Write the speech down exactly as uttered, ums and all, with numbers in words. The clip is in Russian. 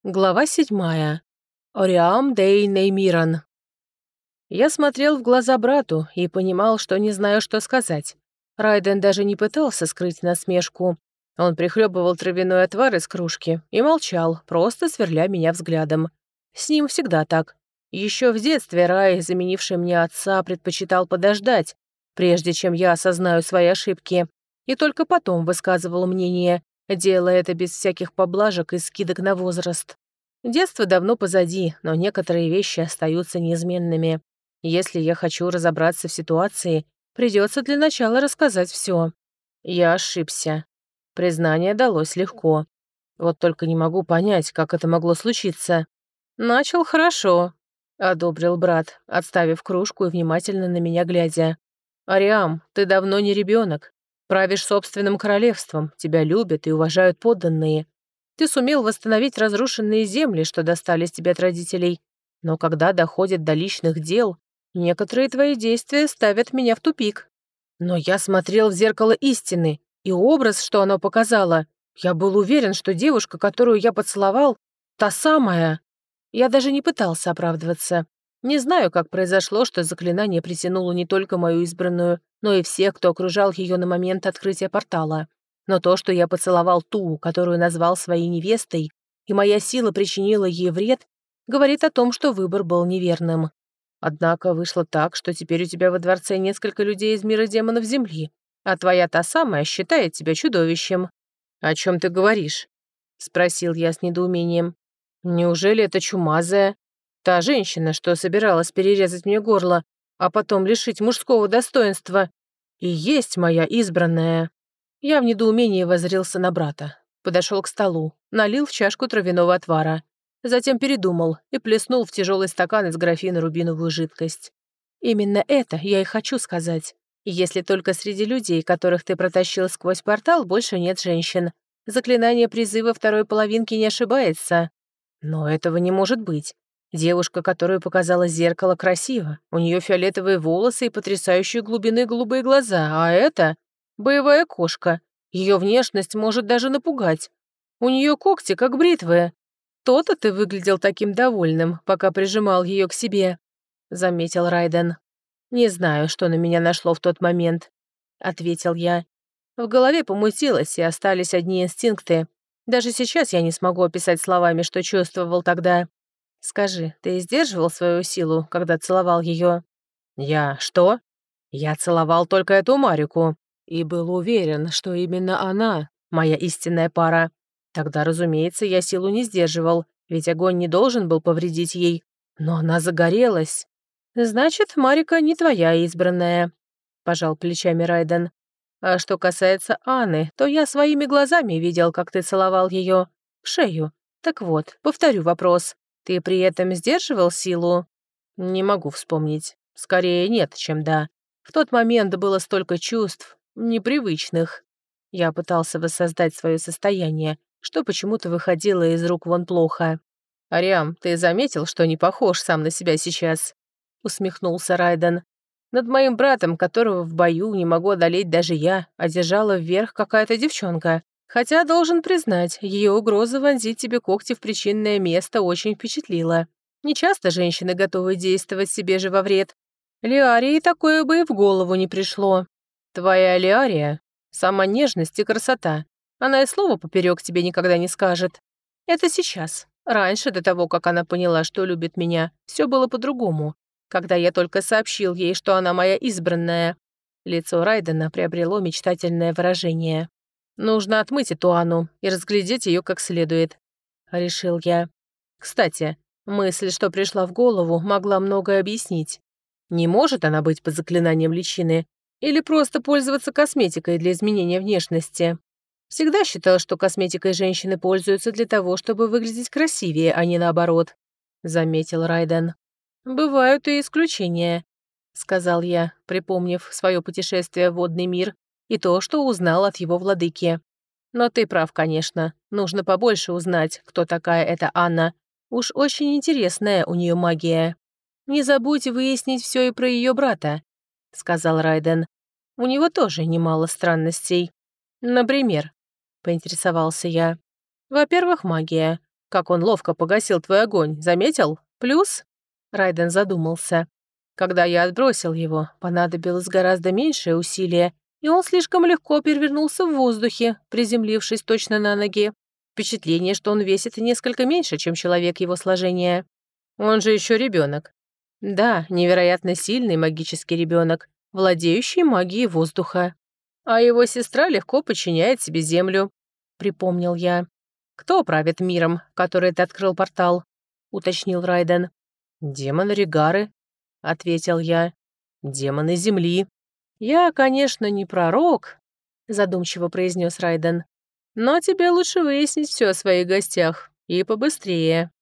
Глава седьмая. Ориам Дей Неймиран. Я смотрел в глаза брату и понимал, что не знаю, что сказать. Райден даже не пытался скрыть насмешку. Он прихлебывал травяной отвар из кружки и молчал, просто сверля меня взглядом. С ним всегда так. Еще в детстве Рай, заменивший мне отца, предпочитал подождать, прежде чем я осознаю свои ошибки, и только потом высказывал мнение, делая это без всяких поблажек и скидок на возраст. Детство давно позади, но некоторые вещи остаются неизменными. Если я хочу разобраться в ситуации, придется для начала рассказать все. Я ошибся. Признание далось легко. Вот только не могу понять, как это могло случиться. «Начал хорошо», — одобрил брат, отставив кружку и внимательно на меня глядя. «Ариам, ты давно не ребенок. Правишь собственным королевством, тебя любят и уважают подданные. Ты сумел восстановить разрушенные земли, что достались тебе от родителей. Но когда доходит до личных дел, некоторые твои действия ставят меня в тупик. Но я смотрел в зеркало истины, и образ, что оно показало, я был уверен, что девушка, которую я поцеловал, та самая. Я даже не пытался оправдываться. Не знаю, как произошло, что заклинание притянуло не только мою избранную, но и всех, кто окружал ее на момент открытия портала. Но то, что я поцеловал ту, которую назвал своей невестой, и моя сила причинила ей вред, говорит о том, что выбор был неверным. Однако вышло так, что теперь у тебя во дворце несколько людей из мира демонов Земли, а твоя та самая считает тебя чудовищем. «О чем ты говоришь?» — спросил я с недоумением. «Неужели это чумазая? Та женщина, что собиралась перерезать мне горло, а потом лишить мужского достоинства, и есть моя избранная?» Я в недоумении воззрился на брата. Подошел к столу, налил в чашку травяного отвара. Затем передумал и плеснул в тяжелый стакан из графина рубиновую жидкость. «Именно это я и хочу сказать. Если только среди людей, которых ты протащил сквозь портал, больше нет женщин. Заклинание призыва второй половинки не ошибается. Но этого не может быть. Девушка, которую показало зеркало, красива. У нее фиолетовые волосы и потрясающие глубины голубые глаза, а это... боевая кошка. Ее внешность может даже напугать. У нее когти, как бритвы. То-то ты выглядел таким довольным, пока прижимал ее к себе», — заметил Райден. «Не знаю, что на меня нашло в тот момент», — ответил я. В голове помутилось, и остались одни инстинкты. Даже сейчас я не смогу описать словами, что чувствовал тогда. «Скажи, ты сдерживал свою силу, когда целовал ее?» «Я что?» «Я целовал только эту Марику и был уверен, что именно она моя истинная пара. Тогда, разумеется, я силу не сдерживал, ведь огонь не должен был повредить ей. Но она загорелась. Значит, Марика не твоя избранная», — пожал плечами Райден. «А что касается Анны, то я своими глазами видел, как ты целовал ее в шею. Так вот, повторю вопрос. Ты при этом сдерживал силу?» «Не могу вспомнить. Скорее нет, чем да. В тот момент было столько чувств, непривычных. Я пытался воссоздать свое состояние, что почему-то выходило из рук вон плохо. «Ариам, ты заметил, что не похож сам на себя сейчас?» — усмехнулся Райден. «Над моим братом, которого в бою не могу одолеть даже я, одержала вверх какая-то девчонка. Хотя, должен признать, ее угроза вонзить тебе когти в причинное место очень впечатлила. Нечасто женщины готовы действовать себе же во вред. Лиарии такое бы и в голову не пришло. Твоя Лиария — сама нежность и красота. Она и слова поперек тебе никогда не скажет. Это сейчас. Раньше, до того, как она поняла, что любит меня, все было по-другому. Когда я только сообщил ей, что она моя избранная». Лицо Райдена приобрело мечтательное выражение. «Нужно отмыть эту Анну и разглядеть ее как следует», — решил я. Кстати, мысль, что пришла в голову, могла многое объяснить. Не может она быть под заклинанием личины или просто пользоваться косметикой для изменения внешности? Всегда считал, что косметикой женщины пользуются для того, чтобы выглядеть красивее, а не наоборот», — заметил Райден. «Бывают и исключения», — сказал я, припомнив свое путешествие в водный мир и то, что узнал от его владыки. «Но ты прав, конечно. Нужно побольше узнать, кто такая эта Анна. Уж очень интересная у нее магия. Не забудь выяснить все и про ее брата», — сказал Райден. «У него тоже немало странностей. Например», — поинтересовался я. «Во-первых, магия. Как он ловко погасил твой огонь, заметил? Плюс?» Райден задумался. «Когда я отбросил его, понадобилось гораздо меньшее усилие, и он слишком легко перевернулся в воздухе, приземлившись точно на ноги. Впечатление, что он весит несколько меньше, чем человек его сложения. Он же еще ребенок. Да, невероятно сильный магический ребенок, владеющий магией воздуха. А его сестра легко подчиняет себе землю», — припомнил я. «Кто правит миром, который ты открыл портал?» — уточнил Райден. «Демоны Регары», — ответил я. «Демоны Земли». «Я, конечно, не пророк», — задумчиво произнес Райден. «Но тебе лучше выяснить все о своих гостях. И побыстрее».